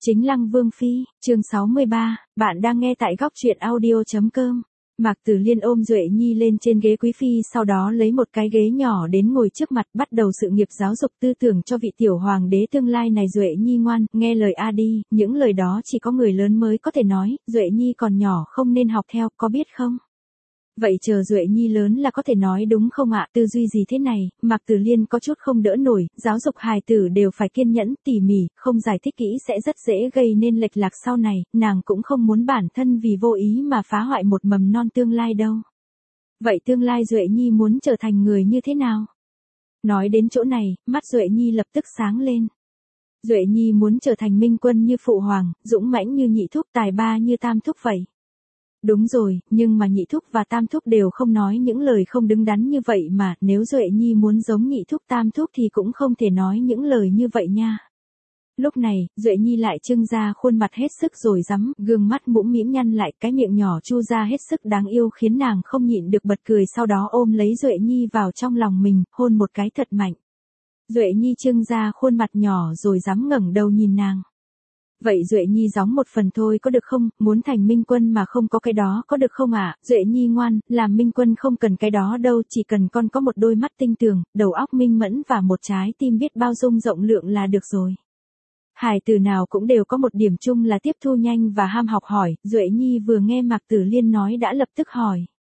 Chính Lăng Vương Phi, chương 63, bạn đang nghe tại góc truyện audio.com. Mạc Tử Liên ôm Duệ Nhi lên trên ghế quý phi, sau đó lấy một cái ghế nhỏ đến ngồi trước mặt, bắt đầu sự nghiệp giáo dục tư tưởng cho vị tiểu hoàng đế tương lai này. Duệ Nhi ngoan, nghe lời A đi, những lời đó chỉ có người lớn mới có thể nói, Duệ Nhi còn nhỏ không nên học theo, có biết không? Vậy chờ Duệ Nhi lớn là có thể nói đúng không ạ? Tư duy gì thế này? Mạc Tử Liên có chút không đỡ nổi, giáo dục hài tử đều phải kiên nhẫn, tỉ mỉ, không giải thích kỹ sẽ rất dễ gây nên lệch lạc sau này, nàng cũng không muốn bản thân vì vô ý mà phá hoại một mầm non tương lai đâu. Vậy tương lai Duệ Nhi muốn trở thành người như thế nào? Nói đến chỗ này, mắt Duệ Nhi lập tức sáng lên. Duệ Nhi muốn trở thành minh quân như phụ hoàng, dũng mãnh như nhị thúc, tài ba như tam thúc vậy. Đúng rồi, nhưng mà nhị thúc và tam thúc đều không nói những lời không đứng đắn như vậy mà, nếu Duệ Nhi muốn giống nhị thúc tam thúc thì cũng không thể nói những lời như vậy nha. Lúc này, Duệ Nhi lại trưng ra khuôn mặt hết sức rồi rắm, gương mắt mũm mĩm nhăn lại, cái miệng nhỏ chu ra hết sức đáng yêu khiến nàng không nhịn được bật cười, sau đó ôm lấy Duệ Nhi vào trong lòng mình, hôn một cái thật mạnh. Duệ Nhi trưng ra khuôn mặt nhỏ rồi rắm ngẩng đầu nhìn nàng. Vậy Duệ Nhi gióng một phần thôi có được không, muốn thành minh quân mà không có cái đó có được không ạ? Duệ Nhi ngoan, làm minh quân không cần cái đó đâu, chỉ cần con có một đôi mắt tinh tường, đầu óc minh mẫn và một trái tim biết bao dung rộng lượng là được rồi. Hài tử nào cũng đều có một điểm chung là tiếp thu nhanh và ham học hỏi. Duệ Nhi vừa nghe Mạc Tử Liên nói đã lập tức hỏi.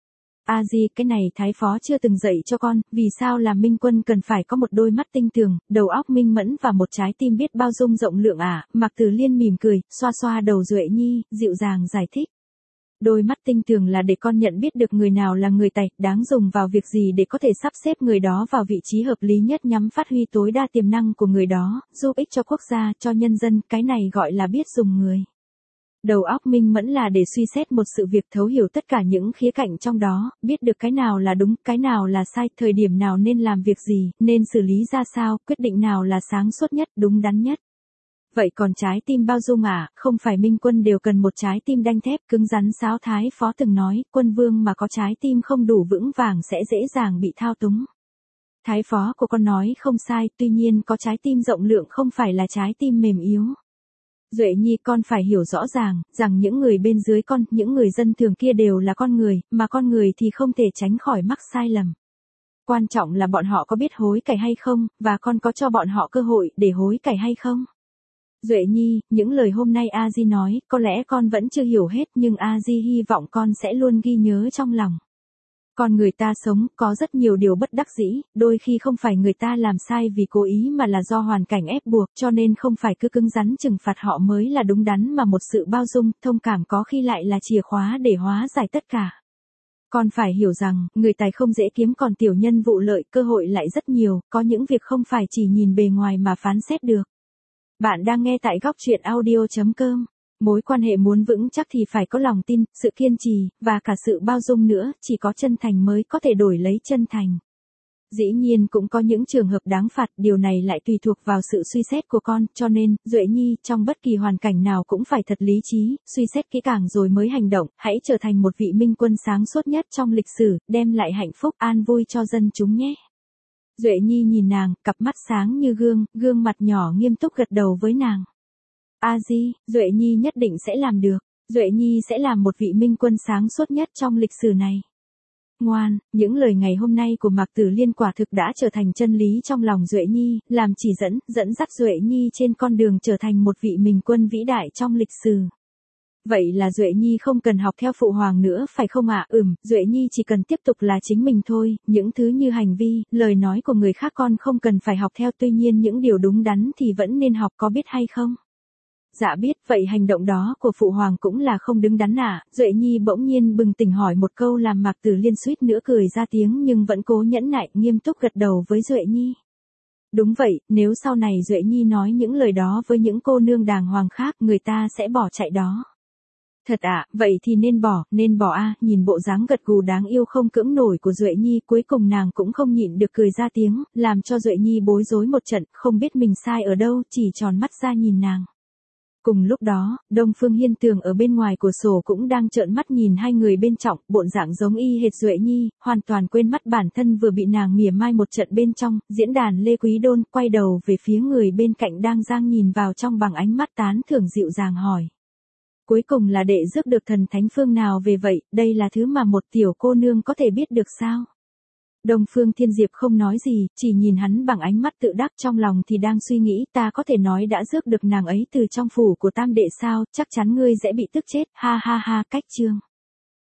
A Di, cái này thái phó chưa từng dạy cho con, vì sao làm minh quân cần phải có một đôi mắt tinh tường, đầu óc minh mẫn và một trái tim biết bao dung rộng lượng à? Mạc Tử Liên mỉm cười, xoa xoa đầu Duệ Nhi, dịu dàng giải thích. Đôi mắt tinh tường là để con nhận biết được người nào là người tài, đáng dùng vào việc gì để có thể sắp xếp người đó vào vị trí hợp lý nhất, nhằm phát huy tối đa tiềm năng của người đó, giúp ích cho quốc gia, cho nhân dân, cái này gọi là biết dùng người. Đầu óc minh mẫn là để suy xét một sự việc, thấu hiểu tất cả những khía cạnh trong đó, biết được cái nào là đúng, cái nào là sai, thời điểm nào nên làm việc gì, nên xử lý ra sao, quyết định nào là sáng suốt nhất, đúng đắn nhất. Vậy còn trái tim bao dung à, không phải minh quân đều cần một trái tim đanh thép, cứng rắn sao? Thái phó từng nói, quân vương mà có trái tim không đủ vững vàng sẽ dễ dàng bị thao túng. Thái phó của con nói không sai, tuy nhiên có trái tim rộng lượng không phải là trái tim mềm yếu. Duệ Nhi, con phải hiểu rõ ràng, rằng những người bên dưới con, những người dân thường kia đều là con người, mà con người thì không thể tránh khỏi mắc sai lầm. Quan trọng là bọn họ có biết hối cải hay không, và con có cho bọn họ cơ hội để hối cải hay không. Duệ Nhi, những lời hôm nay A Di nói, có lẽ con vẫn chưa hiểu hết, nhưng A Di hy vọng con sẽ luôn ghi nhớ trong lòng. Con người ta sống, có rất nhiều điều bất đắc dĩ, đôi khi không phải người ta làm sai vì cố ý mà là do hoàn cảnh ép buộc, cho nên không phải cứ cứng rắn trừng phạt họ mới là đúng đắn, mà một sự bao dung, thông cảm có khi lại là chìa khóa để hóa giải tất cả. Con phải hiểu rằng, người tài không dễ kiếm, còn tiểu nhân vụ lợi, cơ hội lại rất nhiều, có những việc không phải chỉ nhìn bề ngoài mà phán xét được. Bạn đang nghe tại góc truyện audio.com. Mối quan hệ muốn vững chắc thì phải có lòng tin, sự kiên trì, và cả sự bao dung nữa, chỉ có chân thành mới có thể đổi lấy chân thành. Dĩ nhiên cũng có những trường hợp đáng phạt, điều này lại tùy thuộc vào sự suy xét của con, cho nên, Duệ Nhi, trong bất kỳ hoàn cảnh nào cũng phải thật lý trí, suy xét kỹ càng rồi mới hành động, hãy trở thành một vị minh quân sáng suốt nhất trong lịch sử, đem lại hạnh phúc, an vui cho dân chúng nhé. Duệ Nhi nhìn nàng, cặp mắt sáng như gương, gương mặt nhỏ nghiêm túc gật đầu với nàng. A Di, Duệ Nhi nhất định sẽ làm được. Duệ Nhi sẽ làm một vị minh quân sáng suốt nhất trong lịch sử này. Ngoan, những lời ngày hôm nay của Mạc Tử Liên quả thực đã trở thành chân lý trong lòng Duệ Nhi, làm chỉ dẫn dắt Duệ Nhi trên con đường trở thành một vị minh quân vĩ đại trong lịch sử. Vậy là Duệ Nhi không cần học theo phụ hoàng nữa phải không ạ? Duệ Nhi chỉ cần tiếp tục là chính mình thôi, những thứ như hành vi, lời nói của người khác con không cần phải học theo, tuy nhiên những điều đúng đắn thì vẫn nên học, có biết hay không? Dạ biết, vậy hành động đó của phụ hoàng cũng là không đứng đắn à? Duệ Nhi bỗng nhiên bừng tỉnh hỏi một câu làm Mạc Tử Liên suýt nữa cười ra tiếng, nhưng vẫn cố nhẫn nại, nghiêm túc gật đầu với Duệ Nhi. Đúng vậy, nếu sau này Duệ Nhi nói những lời đó với những cô nương đàng hoàng khác, người ta sẽ bỏ chạy đó. Thật ạ, vậy thì nên bỏ a. Nhìn bộ dáng gật gù đáng yêu không cưỡng nổi của Duệ Nhi, cuối cùng nàng cũng không nhịn được cười ra tiếng, làm cho Duệ Nhi bối rối một trận, không biết mình sai ở đâu, chỉ tròn mắt ra nhìn nàng. Cùng lúc đó, Đông Phương Hiên Tường ở bên ngoài cửa sổ cũng đang trợn mắt nhìn hai người bên trọng, bộn dạng giống y hệt Duệ Nhi, hoàn toàn quên mất bản thân vừa bị nàng mỉa mai một trận bên trong, diễn đàn Lê Quý Đôn quay đầu về phía người bên cạnh đang giang nhìn vào trong bằng ánh mắt tán thưởng dịu dàng hỏi. Cuối cùng là đệ rước được thần thánh phương nào về vậy, đây là thứ mà một tiểu cô nương có thể biết được sao? Đông Phương Thiên Diệp không nói gì, chỉ nhìn hắn bằng ánh mắt tự đắc, trong lòng thì đang suy nghĩ ta có thể nói đã rước được nàng ấy từ trong phủ của tam đệ sao, chắc chắn ngươi sẽ bị tức chết, ha ha ha, cách chương.